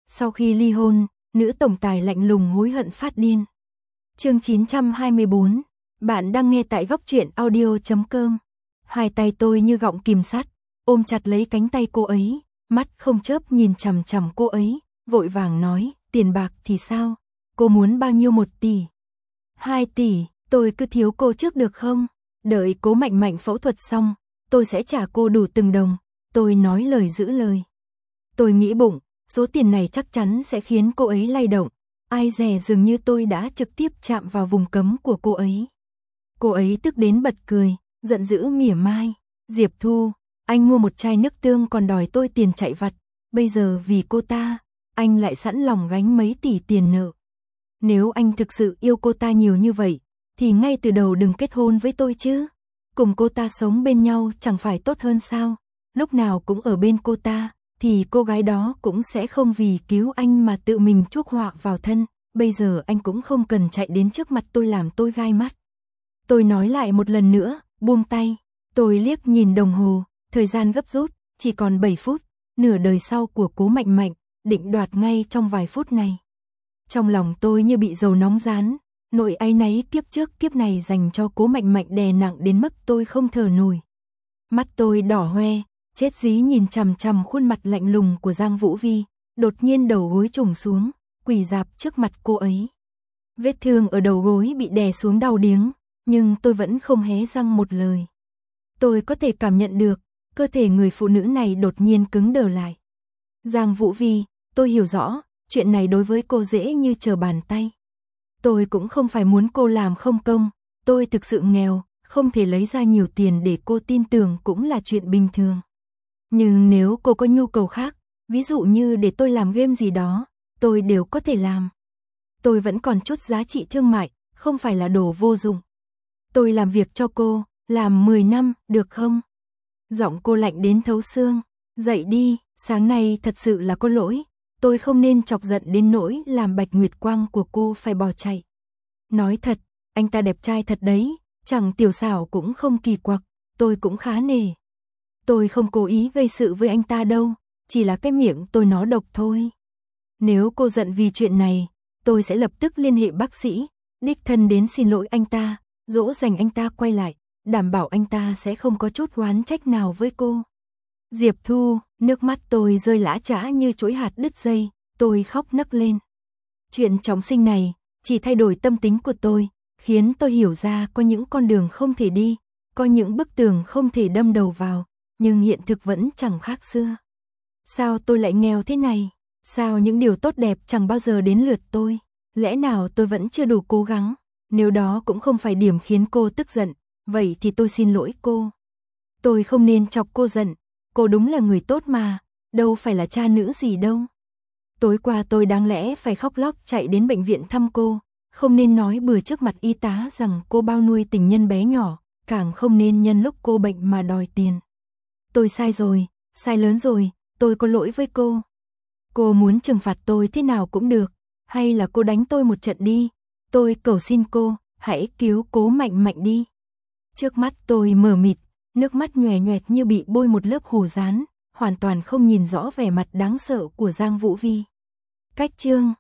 Sau khi ly hôn, nữ tổng tài lạnh lùng hối hận phát điên. Chương 924, bạn đang nghe tại góc truyện audio.com. Hai tay tôi như gọng kìm sắt, ôm chặt lấy cánh tay cô ấy, mắt không chớp nhìn chằm chằm cô ấy, vội vàng nói, tiền bạc thì sao? Cô muốn bao nhiêu 1 tỷ? 2 tỷ, tôi cứ thiếu cô trước được không? Đợi Cố Mạnh Mạnh phẫu thuật xong, tôi sẽ trả cô đủ từng đồng. Tôi nói lời giữ lời. Tôi nghĩ bụng, số tiền này chắc chắn sẽ khiến cô ấy lay động. Ai dè dường như tôi đã trực tiếp chạm vào vùng cấm của cô ấy. Cô ấy tức đến bật cười, giận dữ mỉa mai. Diệp Thu, anh mua một chai nước tương còn đòi tôi tiền chạy vặt. Bây giờ vì cô ta, anh lại sẵn lòng gánh mấy tỷ tiền nợ. Nếu anh thực sự yêu cô ta nhiều như vậy, thì ngay từ đầu đừng kết hôn với tôi chứ. Cùng cô ta sống bên nhau chẳng phải tốt hơn sao? Lúc nào cũng ở bên cô ta, thì cô gái đó cũng sẽ không vì cứu anh mà tự mình chuốc họa vào thân. Bây giờ anh cũng không cần chạy đến trước mặt tôi làm tôi gai mắt. Tôi nói lại một lần nữa, buông tay. Tôi liếc nhìn đồng hồ, thời gian gấp rút, chỉ còn 7 phút. Nửa đời sau của Cố Mạnh Mạnh, định đoạt ngay trong vài phút này. Trong lòng tôi như bị dầu nóng rán, nỗi áy náy kiếp trước kiếp này dành cho Cố Mạnh Mạnh đè nặng đến mức tôi không thở nổi. Mắt tôi đỏ hoe, chết dí nhìn chằm chằm khuôn mặt lạnh lùng của Giang Vũ Vi, đột nhiên đầu gối trùng xuống, quỳ rạp trước mặt cô ấy. Vết thương ở đầu gối bị đè xuống đau điếng, nhưng tôi vẫn không hé răng một lời. Tôi có thể cảm nhận được, cơ thể người phụ nữ này đột nhiên cứng đờ lại. Giang Vũ Vi, tôi hiểu rõ, chuyện này đối với cô dễ như trở bàn tay. Tôi cũng không phải muốn cô làm không công, tôi thực sự nghèo, không thể lấy ra nhiều tiền để cô tin tưởng cũng là chuyện bình thường. Nhưng nếu cô có nhu cầu khác, ví dụ như để tôi làm game gì đó, tôi đều có thể làm. Tôi vẫn còn chút giá trị thương mại, không phải là đồ vô dụng. Tôi làm việc cho cô, làm 10 năm, được không? Giọng cô lạnh đến thấu xương. Dậy đi, sáng nay thật sự là có lỗi. Tôi không nên chọc giận đến nỗi làm Bạch Nguyệt Quang của cô phải bỏ chạy. Nói thật, anh ta đẹp trai thật đấy, chẳng tiểu xảo cũng không kỳ quặc, tôi cũng khá nể. Tôi không cố ý gây sự với anh ta đâu, chỉ là cái miệng tôi nó độc thôi. Nếu cô giận vì chuyện này, tôi sẽ lập tức liên hệ bác sĩ, đích thân đến xin lỗi anh ta, dỗ dành anh ta quay lại, đảm bảo anh ta sẽ không có chút oán trách nào với cô. Diệp Thu, nước mắt tôi rơi lã chã như chuỗi hạt đứt dây, tôi khóc nấc lên. Chuyện chóng sinh này, chỉ thay đổi tâm tính của tôi, khiến tôi hiểu ra có những con đường không thể đi, có những bức tường không thể đâm đầu vào, nhưng hiện thực vẫn chẳng khác xưa. Sao tôi lại nghèo thế này? Sao những điều tốt đẹp chẳng bao giờ đến lượt tôi? Lẽ nào tôi vẫn chưa đủ cố gắng? Nếu đó cũng không phải điểm khiến cô tức giận, vậy thì tôi xin lỗi cô. Tôi không nên chọc cô giận, cô đúng là người tốt mà, đâu phải là cha nữ gì đâu. Tối qua tôi đáng lẽ phải khóc lóc chạy đến bệnh viện thăm cô, không nên nói bừa trước mặt y tá rằng cô bao nuôi tình nhân bé nhỏ, càng không nên nhân lúc cô bệnh mà đòi tiền. Tôi sai rồi, sai lớn rồi, tôi có lỗi với cô. Cô muốn trừng phạt tôi thế nào cũng được, hay là cô đánh tôi một trận đi. Tôi cầu xin cô, hãy cứu Cố Mạnh Mạnh đi. Trước mắt tôi mờ mịt, nước mắt nhòe nhòe như bị bôi một lớp hồ dán, hoàn toàn không nhìn rõ vẻ mặt đáng sợ của Giang Vũ Vi. Cách chương